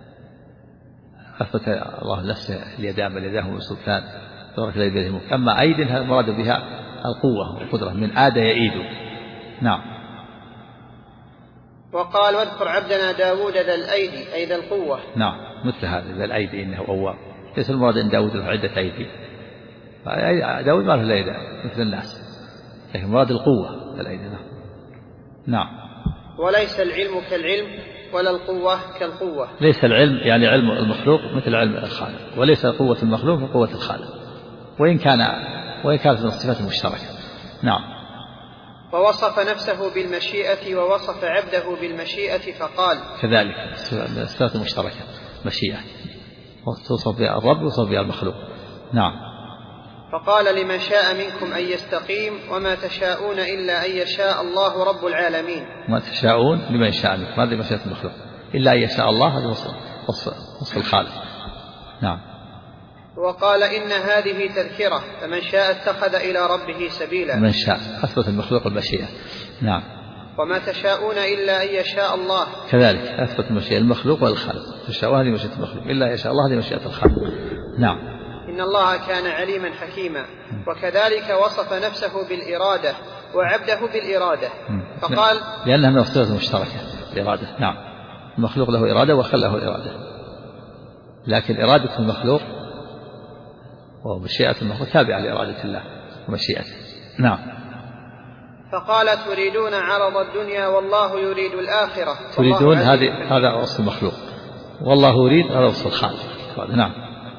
S2: أثبت الله نفسه اليدان بل يداه بالسلطان تبارك الذي بيده الملك. أما أيد هذا المراد بها القوة والقدرة، من آد يعيد. نعم.
S1: وقال: واذكر عبدنا داود ذا الأيدي أي ذا القوة.
S2: نعم. مثل هذا الأيدي إنه أواب، ليس المراد أن داود له عدة أيدي، داود ما له الأيدي مثل الناس، لكن مراد القوة الأيدي. نعم.
S1: وليس العلم كالعلم ولا القوة كالقوة.
S2: ليس العلم يعني علم المخلوق مثل علم الخالق، وليس قوة المخلوق كقوة الخالق، وإن كانت من الصفات المشتركة. نعم.
S1: ووصف نفسه بالمشيئة ووصف عبده بالمشيئة فقال
S2: كذلك الصفات المشتركة مشيئة، توصف بها الرب ووصف بها المخلوق. نعم.
S1: فقال لمن شاء منكم أن يستقيم وما تشاءون إلا أن يشاء الله رب العالمين.
S2: ما تشاءون لمن شاء منكم، هذه مشيئة المخلوق، إلا أن يشاء الله، هذا وصف الخالق. نعم.
S1: وقال إن هذه تذكرة فمن شاء اتخذ إلى ربه سبيلا.
S2: من شاء أثبت المخلوق المشيئة. نعم.
S1: وما تشاءون إلا أن يشاء الله،
S2: كذلك أثبت المشيئة المخلوق والخالق، تشاء هذه مشيئة المخلوق، إلا يشاء الله هذه مشيئة الخالق. نعم.
S1: إن الله كان عليما حكيما. وكذلك وصف نفسه بالإرادة وعبده بالإرادة فقال
S2: لأنها من الصفات المشتركة الإرادة. نعم. المخلوق له إرادة وخلق له إرادة، لكن إرادة المخلوق ومشيئة المخلوق تابعة لإرادة الله ومشيئته. نعم.
S1: فقال تريدون عرض الدنيا والله يريد الآخرة.
S2: تريدون هذا وصف المخلوق، والله يريد هذا وصف الخالق. نعم.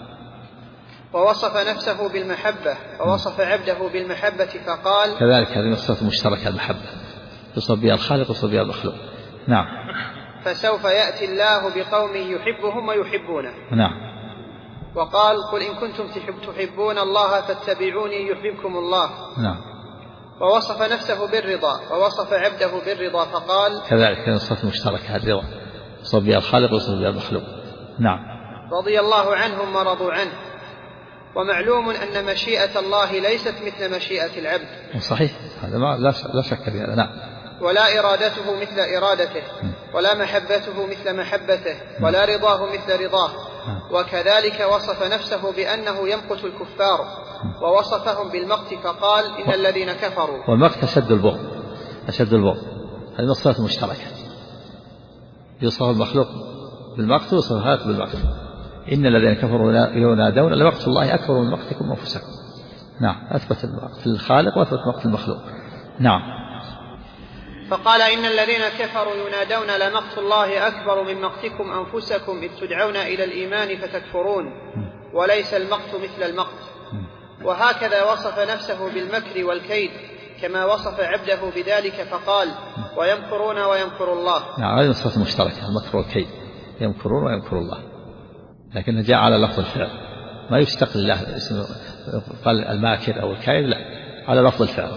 S1: ووصف نفسه بالمحبة ووصف عبده بالمحبة فقال
S2: كذلك هذه الصفات المشتركة المحبة، يوصف بها الخالق ويوصف بها المخلوق. نعم.
S1: فسوف يأتي الله بقوم يحبهم ويحبونه.
S2: نعم.
S1: وقال قل إن كنتم تحبون الله فاتبعوني يحببكم الله.
S2: نعم.
S1: ووصف نفسه بالرضا ووصف عبده بالرضا فقال
S2: كذلك هذه الصفات المشتركة الرضا، يوصف بها الخالق ويوصف بها المخلوق. نعم.
S1: رضي الله عنهم ورضوا عنه. ومعلوم أن مشيئة الله ليست مثل مشيئة العبد.
S2: صحيح، هذا لا شك في هذا. نعم.
S1: ولا إرادته مثل إرادته، ولا محبته مثل محبته، ولا رضاه مثل رضاه. وكذلك وصف نفسه بأنه يمقت الكفار ووصفهم بالمقت فقال إن الذين كفروا.
S2: والمقت أشد البغض، هذه الصفات المشتركة، يوصف المخلوق بالمقت ويوصف هذا بالمقت. إن الذين كفروا ينادون لمقت الله أكبر من مقتكم أنفسكم. نعم. أثبت المقت للخالق وأثبت مقت المخلوق. نعم.
S1: فقال إن الذين كفروا ينادون لمقت الله أكبر من مقتكم أنفسكم إذ تدعون إلى الإيمان فتكفرون، وليس المقت مثل المقت. وهكذا وصف نفسه بالمكر والكيد كما وصف عبده بذلك فقال ويمكرون ويمكر الله.
S2: نعم. هذه الصفات المشتركة المكر والكيد، يمكرون ويمكر الله، لكن جاء على لفظ الفعل، ما يشتق لله اسمه قال الماكر أو الكائد، لا، على لفظ الفعل.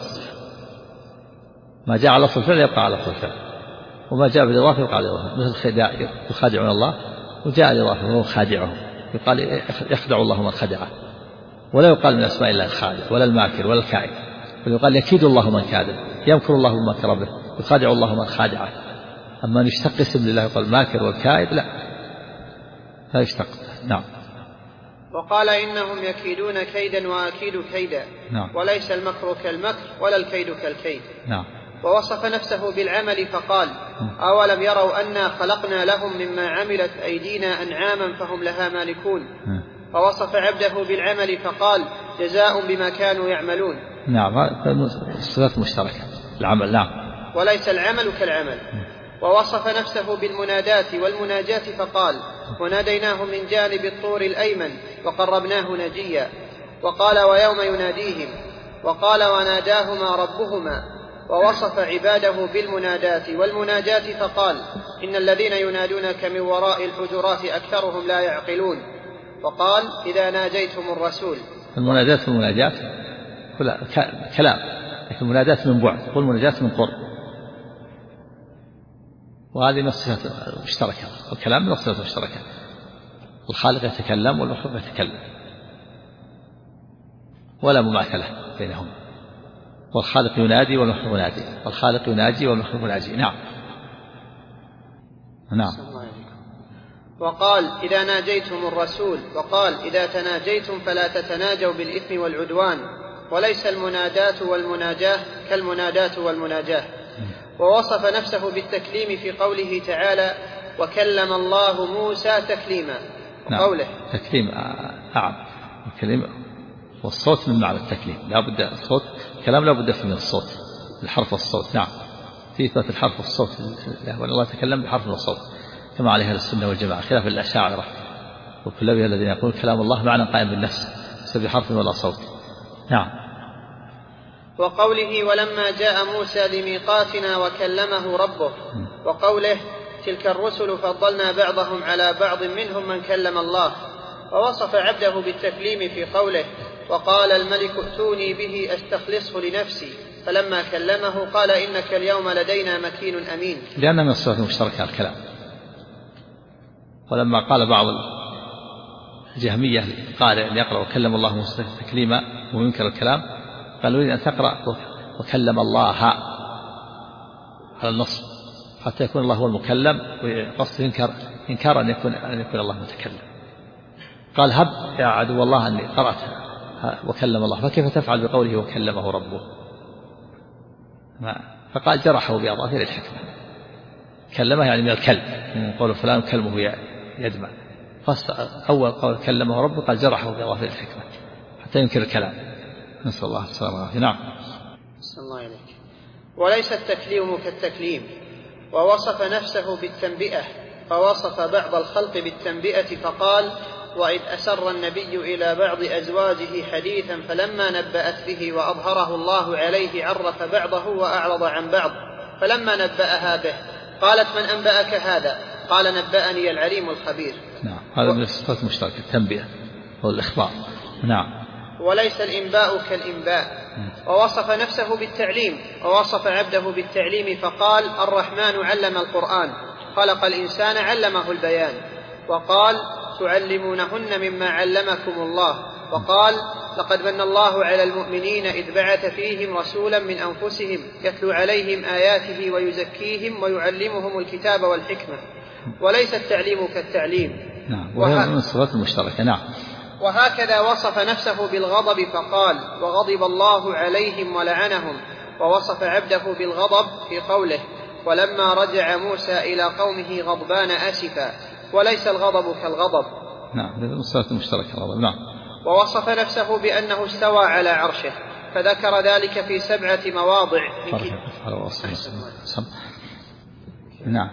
S2: ما جاء على لفظ الفعل يبقى على لفظ الفعل، وما جاء بالإضافة يبقى على الإضافة، مثل الخداع يخادعون الله وجاء الإضافة وهو خادعهم، يقال يخدع الله من خدعه، ولا يقال من أسماء الله الخادع ولا الماكر ولا الكائد، بل يقال يكيد الله من كاده، يمكر الله من مكر به، يخادع الله من خادعه. أما نشتق اسم لله يقال الماكر والكائد لا يشتق. نعم.
S1: وقال إنهم يكيدون كيدا وأكيد كيدا.
S2: نعم.
S1: وليس المكر كالمكر ولا الكيد كالكيد.
S2: نعم.
S1: ووصف نفسه بالعمل فقال أولم يروا أنا خلقنا لهم مما عملت أيدينا أنعاما فهم لها مالكون. ووصف عبده بالعمل فقال جزاء بما كانوا يعملون.
S2: نعم. الصفات مشتركة العمل. نعم.
S1: وليس العمل كالعمل. ووصف نفسه بالمنادات والمناجات فقال وناديناه من جانب الطور الأيمن وقربناه نجيا. وقال ويوم يناديهم. وقال وناداهما ربهما. ووصف عباده بالمنادات والمناجات فقال إن الذين ينادونك من وراء الحجرات أكثرهم لا يعقلون. وقال إذا ناجيتم الرسول.
S2: المنادات والمناجات كلام، لكن المنادات من بعد والمناجات من قرب، وهذه من الصفات المشتركة، والكلام من الصفات المشتركة، الخالق يتكلم والمخلوق يتكلم ولا مماثلة بينهم، والخالق ينادي والمخلوق ينادي، والخالق يناجي والمخلوق يناجي. نعم. نعم.
S1: وقال إذا ناجيتم الرسول. وقال إذا تناجيتم فلا تتناجوا بالإثم والعدوان. وليس المنادات والمناجاة كالمنادات والمناجاة. ووصف نفسه بالتكليم في قوله تعالى وكلم الله موسى تكليما. وقوله
S2: تكليم. نعم الكلمة والصوت من معنى التكليم، لا بد الصوت الكلام لا بد فيه من الصوت، الحرف والصوت. نعم في إثبات الحرف والصوت، الله تكلم بحرف والصوت كما عليه السنة والجماعة، خلاف الأشاعرة والكلابية الذين يقول كلام الله معنى قائم بالنفس ليس بحرف ولا صوت. نعم.
S1: وقوله ولما جاء موسى لميقاتنا وكلمه ربه، وقوله تلك الرسل فضلنا بعضهم على بعض منهم من كلم الله، ووصف عبده بالتكليم في قوله وقال الملك ائتوني به أستخلصه لنفسي، فلما كلمه قال إنك اليوم لدينا مكين أمين،
S2: لأن من الصفات المشتركة الكلام. ولما قال بعض الجهمية قارئ أن يقرأ وكلم الله موسى تكليما وينكر الكلام، قالوا لي أن تقرأ وكلم الله على النص حتى يكون الله هو المكلم، وقصد إنكار أن يكون الله متكلم. قال هب يا عدو الله أني قرأت وكلم الله، فكيف تفعل بقوله وكلمه ربه؟ فقال جرحه بأظافر الحكمة، كلمه يعني من الكلب، من قول فلان كلمه يدمع، أول قول كلمه ربه قال جرحه بأظافر الحكمة حتى ينكر الكلام. نسأل الله السلامة والعافية. نعم.
S1: نسأل الله إليك. وليس التكليم كالتكليم، ووصف نفسه بالتنبئة، فوصف بعض الخلق بالتنبئة فقال وإذ أسر النبي إلى بعض أزواجه حديثا فلما نبأت به وأظهره الله عليه عرف بعضه وأعرض عن بعض، فلما نبأها به قالت من أنبأك هذا؟ قال نبأني العليم الخبير.
S2: نعم هذا من الصفات المشتركة التنبئة والإخبار. نعم.
S1: وليس الإنباء كالإنباء. ووصف نفسه بالتعليم، ووصف عبده بالتعليم فقال الرحمن علم القرآن، خلق الإنسان علمه البيان، وقال تعلمونهن مما علمكم الله، وقال لقد من الله على المؤمنين إذ بعث فيهم رسولا من أنفسهم يتلو عليهم آياته ويزكيهم ويعلمهم الكتاب والحكمة. وليس التعليم كالتعليم.
S2: نعم وهي من الصفات المشتركة. نعم.
S1: وهكذا وصف نفسه بالغضب فقال وغضب الله عليهم ولعنهم، ووصف عبده بالغضب في قوله ولما رجع موسى إلى قومه غضبان آسفا، وليس الغضب كالغضب.
S2: نعم من الصفات المشتركة الغضب. نعم.
S1: ووصف نفسه بأنه استوى على عرشه، فذكر ذلك في 7 مواضع.
S2: نعم.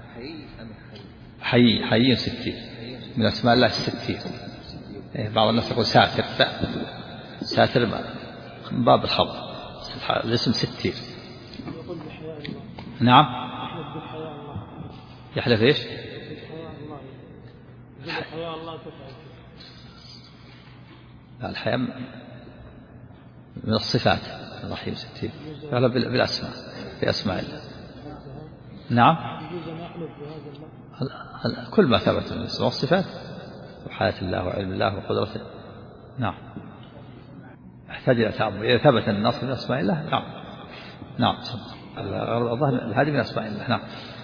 S2: حي 60 من أسماء الله 60. بعض الناس يقول ساتر، لا ساتر من باب الخبر، الاسم 60. نعم يحلف ايش؟ الحياة من الصفات الرحيم 60 يحلف بالأسماء بأسماء الله. نعم كل ما ثبت من الاسماء والصفات وحياة الله وعلم الله وقدرته. نعم يحتاج إلى تأمل إذا ثبت النص من أسماء الله. نعم. نعم الظاهر هذه من أسماء الله. نعم.